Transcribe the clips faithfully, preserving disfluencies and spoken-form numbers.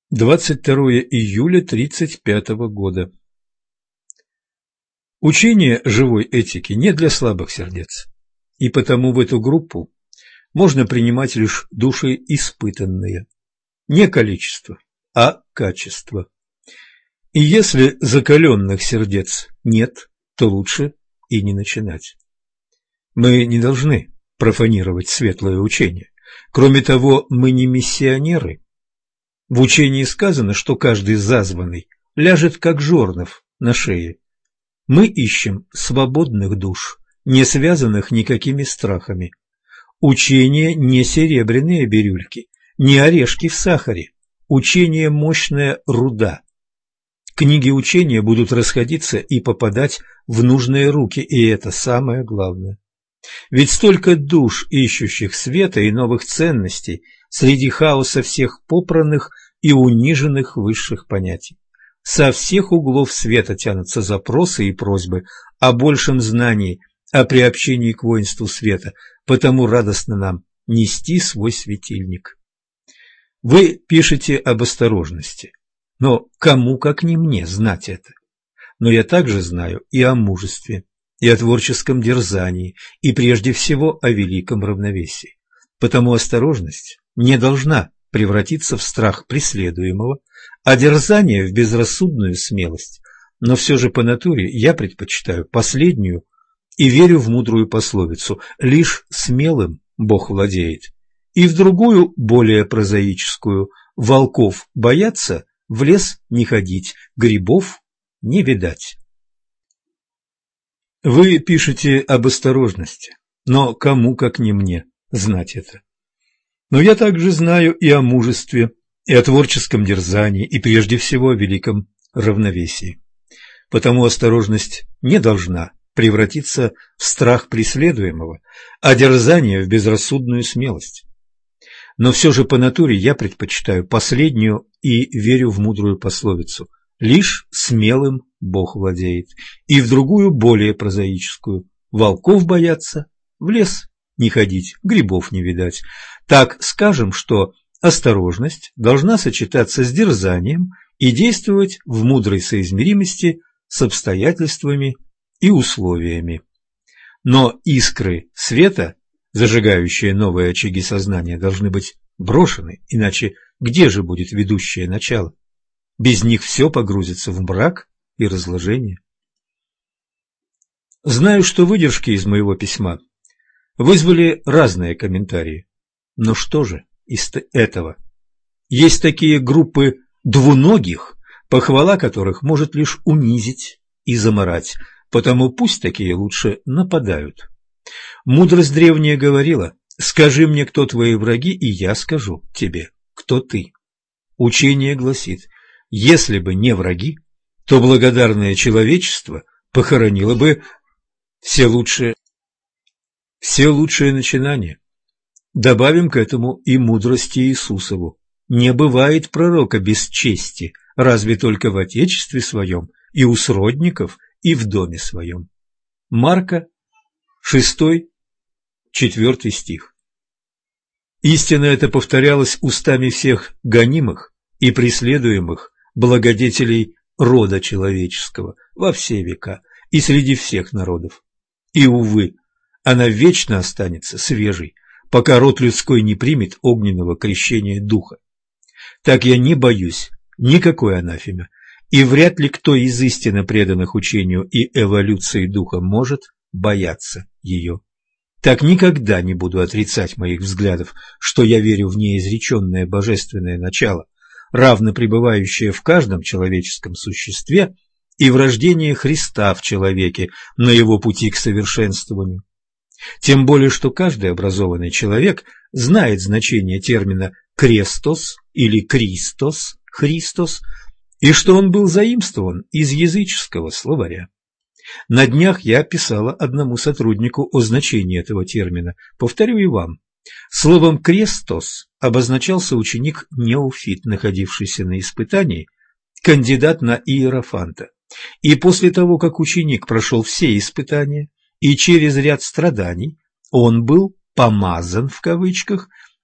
двадцать второе июля тридцать пятого года. Учение живой этики не для слабых сердец, и потому в эту группу можно принимать лишь души испытанные, не количество, а качество. И если закаленных сердец нет, то лучше и не начинать. Мы не должны профанировать светлое учение. Кроме того, мы не миссионеры. В учении сказано, что каждый зазванный ляжет как жорнов на шее. Мы ищем свободных душ, не связанных никакими страхами. Учение не серебряные бирюльки, не орешки в сахаре. Учение – мощная руда. Книги учения будут расходиться и попадать в нужные руки, и это самое главное. Ведь столько душ, ищущих света и новых ценностей, среди хаоса всех попранных и униженных высших понятий. Со всех углов света тянутся запросы и просьбы о большем знании, о приобщении к воинству света, потому радостно нам нести свой светильник. Вы пишете об осторожности, но кому, как не мне, знать это? Но я также знаю и о мужестве, и о творческом дерзании, и прежде всего о великом равновесии. Потому осторожность не должна превратиться в страх преследуемого, а дерзание в безрассудную смелость. Но все же по натуре я предпочитаю последнюю и верю в мудрую пословицу «лишь смелым Бог владеет», и в другую, более прозаическую «волков бояться, в лес не ходить, грибов не видать». Вы пишете об осторожности, но кому, как не мне, знать это? Но я также знаю и о мужестве, и о творческом дерзании, и прежде всего о великом равновесии. Потому осторожность не должна превратиться в страх преследуемого, а дерзание в безрассудную смелость. Но все же по натуре я предпочитаю последнюю и верю в мудрую пословицу «лишь смелым Бог владеет», и в другую, более прозаическую «волков бояться, в лес не ходить, грибов не видать». Так скажем, что осторожность должна сочетаться с дерзанием и действовать в мудрой соизмеримости с обстоятельствами и условиями. Но искры света, зажигающие новые очаги сознания, должны быть брошены, иначе где же будет ведущее начало? Без них все погрузится в мрак и разложение. Знаю, что выдержки из моего письма вызвали разные комментарии. Но что же из этого? Есть такие группы двуногих, похвала которых может лишь унизить и заморать, потому пусть такие лучше нападают. Мудрость древняя говорила: «Скажи мне, кто твои враги, и я скажу тебе, кто ты». Учение гласит: если бы не враги, то благодарное человечество похоронило бы все лучшие, все лучшие начинания. Добавим к этому и мудрость Иисусову. Не бывает пророка без чести, разве только в отечестве своем, и у сродников, и в доме своем. Марка, шестой, четвертый стих. Истинно это повторялось устами всех гонимых и преследуемых благодетелей рода человеческого во все века и среди всех народов. И, увы, она вечно останется свежей, пока род людской не примет огненного крещения духа. Так я не боюсь никакой анафемы, и вряд ли кто из истинно преданных учению и эволюции духа может бояться ее. Так никогда не буду отрицать моих взглядов, что я верю в неизреченное божественное начало, равно пребывающее в каждом человеческом существе, и в рождении Христа в человеке на его пути к совершенствованию. Тем более, что каждый образованный человек знает значение термина «крестос» или «кристос», «христос», и что он был заимствован из языческого словаря. На днях я писала одному сотруднику о значении этого термина, повторю и вам. Словом «крестос» обозначался ученик-неофит, находившийся на испытании, кандидат на иерофанта. И после того, как ученик прошел все испытания и через ряд страданий, он был «помазан» в кавычках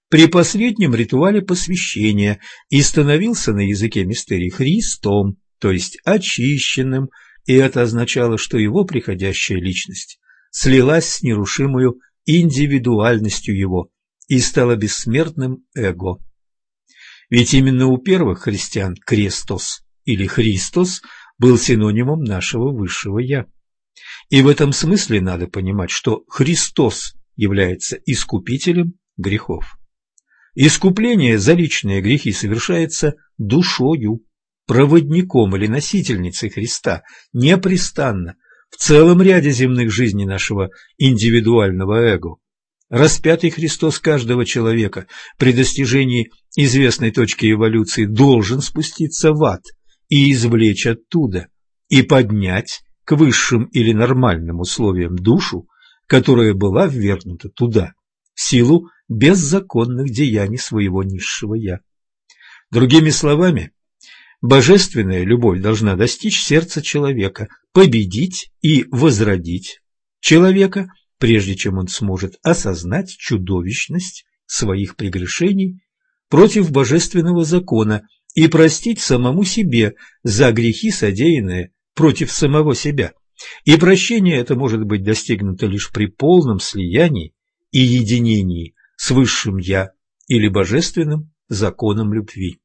при последнем ритуале посвящения и становился на языке мистерий Христом, то есть очищенным, и это означало, что его приходящая личность слилась с нерушимою индивидуальностью его и стала бессмертным эго. Ведь именно у первых христиан «крестос» или «Христос» был синонимом нашего высшего «я». И в этом смысле надо понимать, что Христос является искупителем грехов. Искупление за личные грехи совершается душою, проводником или носительницей Христа, непрестанно, в целом ряде земных жизней нашего индивидуального эго. Распятый Христос каждого человека при достижении известной точки эволюции должен спуститься в ад и извлечь оттуда, и поднять к высшим или нормальным условиям душу, которая была ввергнута туда в силу беззаконных деяний своего низшего «я». Другими словами, божественная любовь должна достичь сердца человека, победить и возродить человека, прежде чем он сможет осознать чудовищность своих прегрешений против божественного закона и простить самому себе за грехи, содеянные против самого себя. И прощение это может быть достигнуто лишь при полном слиянии и единении с высшим «я» или божественным законом любви.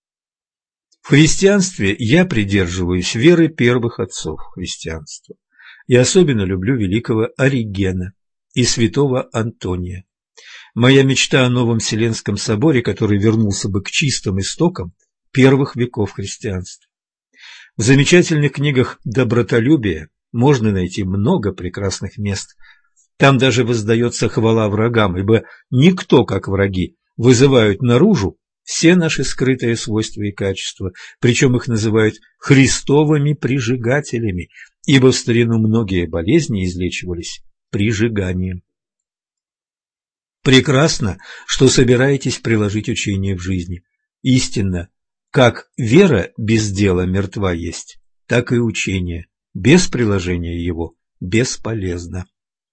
В христианстве я придерживаюсь веры первых отцов христианства. Я особенно люблю великого Оригена и святого Антония. Моя мечта о новом Вселенском соборе, который вернулся бы к чистым истокам первых веков христианства. В замечательных книгах «Добротолюбие» можно найти много прекрасных мест. Там даже воздается хвала врагам, ибо никто, как враги, вызывают наружу все наши скрытые свойства и качества, причем их называют христовыми прижигателями, ибо в старину многие болезни излечивались прижиганием. Прекрасно, что собираетесь приложить учение в жизни. Истинно, как вера без дела мертва есть, так и учение без приложения его бесполезно.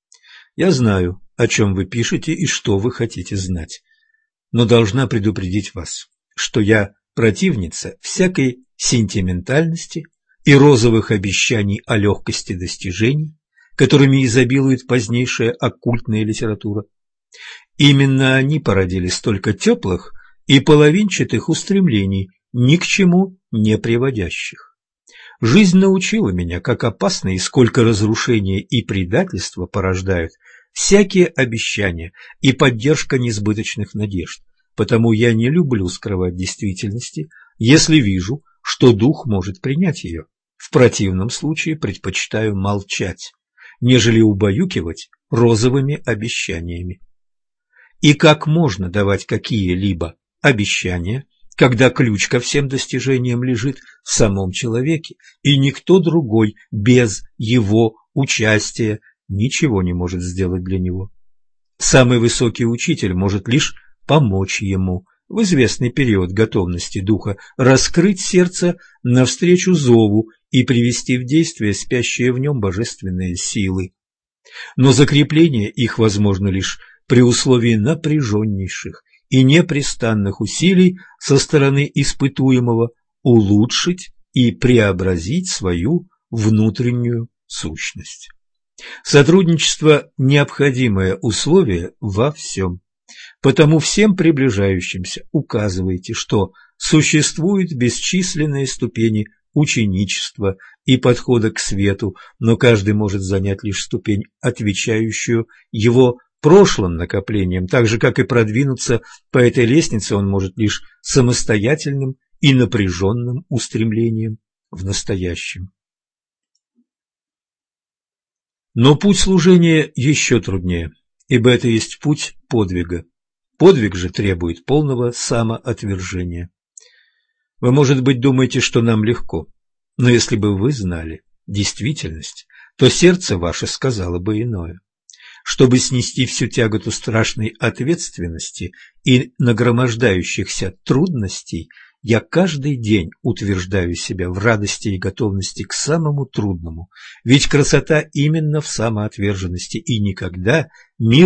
Я знаю, о чем вы пишете и что вы хотите знать, но должна предупредить вас, что я противница всякой сентиментальности и розовых обещаний о легкости достижений, которыми изобилует позднейшая оккультная литература. Именно они породили столько теплых и половинчатых устремлений, ни к чему не приводящих. Жизнь научила меня, как опасно и сколько разрушения и предательства порождают всякие обещания и поддержка несбыточных надежд, потому я не люблю скрывать действительности, если вижу, что дух может принять ее. В противном случае предпочитаю молчать, нежели убаюкивать розовыми обещаниями. И как можно давать какие-либо обещания, когда ключ ко всем достижениям лежит в самом человеке, и никто другой без его участия ничего не может сделать для него? Самый высокий учитель может лишь помочь ему в известный период готовности духа раскрыть сердце навстречу зову и привести в действие спящие в нем божественные силы. Но закрепление их возможно лишь при условии напряженнейших и непрестанных усилий со стороны испытуемого улучшить и преобразить свою внутреннюю сущность. Сотрудничество – необходимое условие во всем. Потому всем приближающимся указывайте, что существуют бесчисленные ступени ученичества и подхода к свету, но каждый может занять лишь ступень, отвечающую его прошлым накоплениям, так же, как и продвинуться по этой лестнице он может лишь самостоятельным и напряженным устремлением в настоящем. Но путь служения еще труднее, ибо это есть путь подвига. Подвиг же требует полного самоотвержения. Вы, может быть, думаете, что нам легко, но если бы вы знали действительность, то сердце ваше сказало бы иное. Чтобы снести всю тяготу страшной ответственности и нагромождающихся трудностей, я каждый день утверждаю себя в радости и готовности к самому трудному, ведь красота именно в самоотверженности, и никогда мир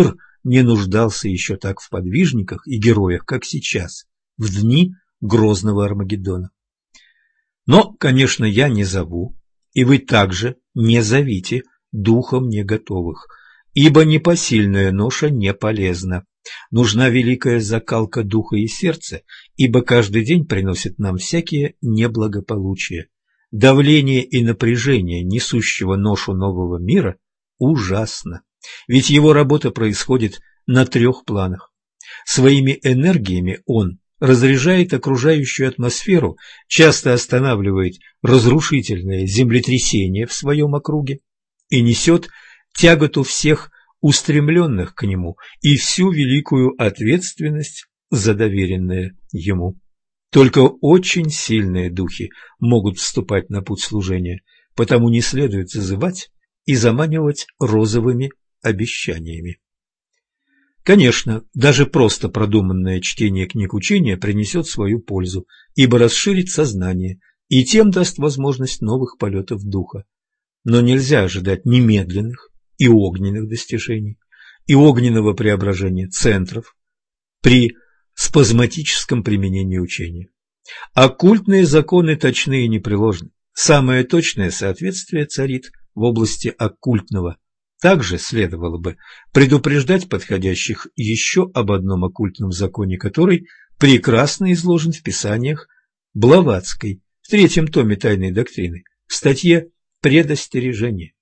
не нуждался еще так в подвижниках и героях, как сейчас, в дни грозного Армагеддона. Но, конечно, я не зову, и вы также не зовите духом не готовых, ибо непосильная ноша не полезна. Нужна великая закалка духа и сердца, ибо каждый день приносит нам всякие неблагополучия. Давление и напряжение несущего ношу нового мира ужасно, ведь его работа происходит на трех планах. Своими энергиями он разряжает окружающую атмосферу, часто останавливает разрушительные землетрясения в своем округе и несет тяготу всех устремленных к нему и всю великую ответственность за доверенное ему. Только очень сильные духи могут вступать на путь служения, потому не следует зазывать и заманивать розовыми обещаниями. Конечно, даже просто продуманное чтение книг учения принесет свою пользу, ибо расширит сознание и тем даст возможность новых полетов духа. Но нельзя ожидать немедленных и огненных достижений, и огненного преображения центров при спазматическом применении учения. Оккультные законы точны и непреложны. Самое точное соответствие царит в области оккультного. Также следовало бы предупреждать подходящих еще об одном оккультном законе, который прекрасно изложен в писаниях Блаватской, в третьем томе «Тайной доктрины», в статье «Предостережение».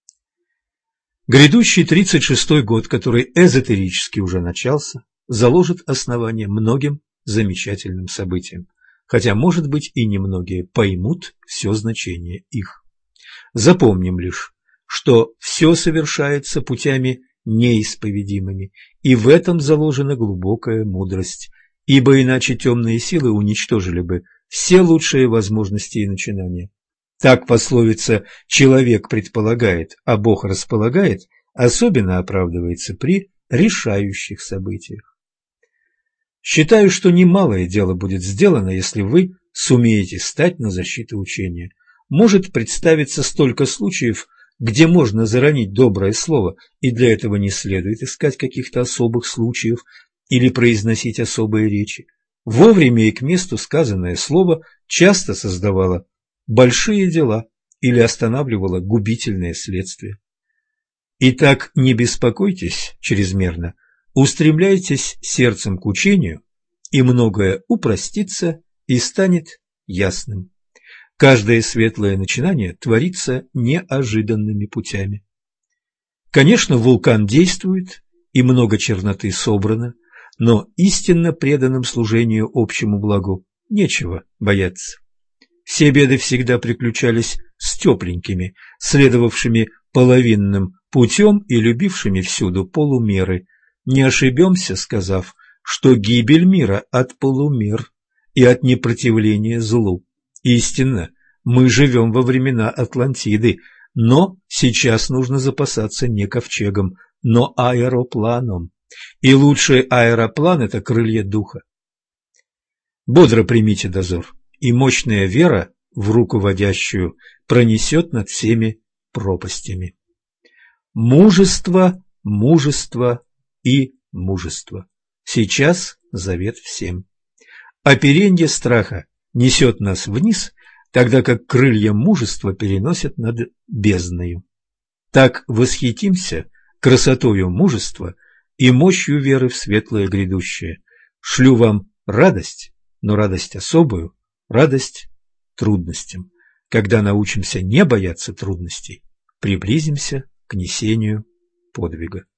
Грядущий тридцать шестой год, который эзотерически уже начался, заложит основание многим замечательным событиям, хотя, может быть, и немногие поймут все значение их. Запомним лишь, что все совершается путями неисповедимыми, и в этом заложена глубокая мудрость, ибо иначе темные силы уничтожили бы все лучшие возможности и начинания. Так пословица «человек предполагает, а Бог располагает» особенно оправдывается при решающих событиях. Считаю, что немалое дело будет сделано, если вы сумеете стать на защиту учения. Может представиться столько случаев, где можно заронить доброе слово, и для этого не следует искать каких-то особых случаев или произносить особые речи. Вовремя и к месту сказанное слово часто создавало большие дела или останавливало губительные следствия. Итак, не беспокойтесь чрезмерно, устремляйтесь сердцем к учению, и многое упростится и станет ясным. Каждое светлое начинание творится неожиданными путями. Конечно, вулкан действует, и много черноты собрано, но истинно преданным служению общему благу нечего бояться. Все беды всегда приключались с тепленькими, следовавшими половинным путем и любившими всюду полумеры. Не ошибемся, сказав, что гибель мира от полумер и от непротивления злу. Истинно, мы живем во времена Атлантиды, но сейчас нужно запасаться не ковчегом, но аэропланом. И лучший аэроплан – это крылья духа. Бодро примите дозор, и мощная вера в руководящую пронесет над всеми пропастями. Мужество, мужество и мужество. Сейчас завет всем. Оперенье страха несет нас вниз, тогда как крылья мужества переносят над бездною. Так восхитимся красотою мужества и мощью веры в светлое грядущее. Шлю вам радость, но радость особую, радость трудностям. Когда научимся не бояться трудностей, приблизимся к несению подвига.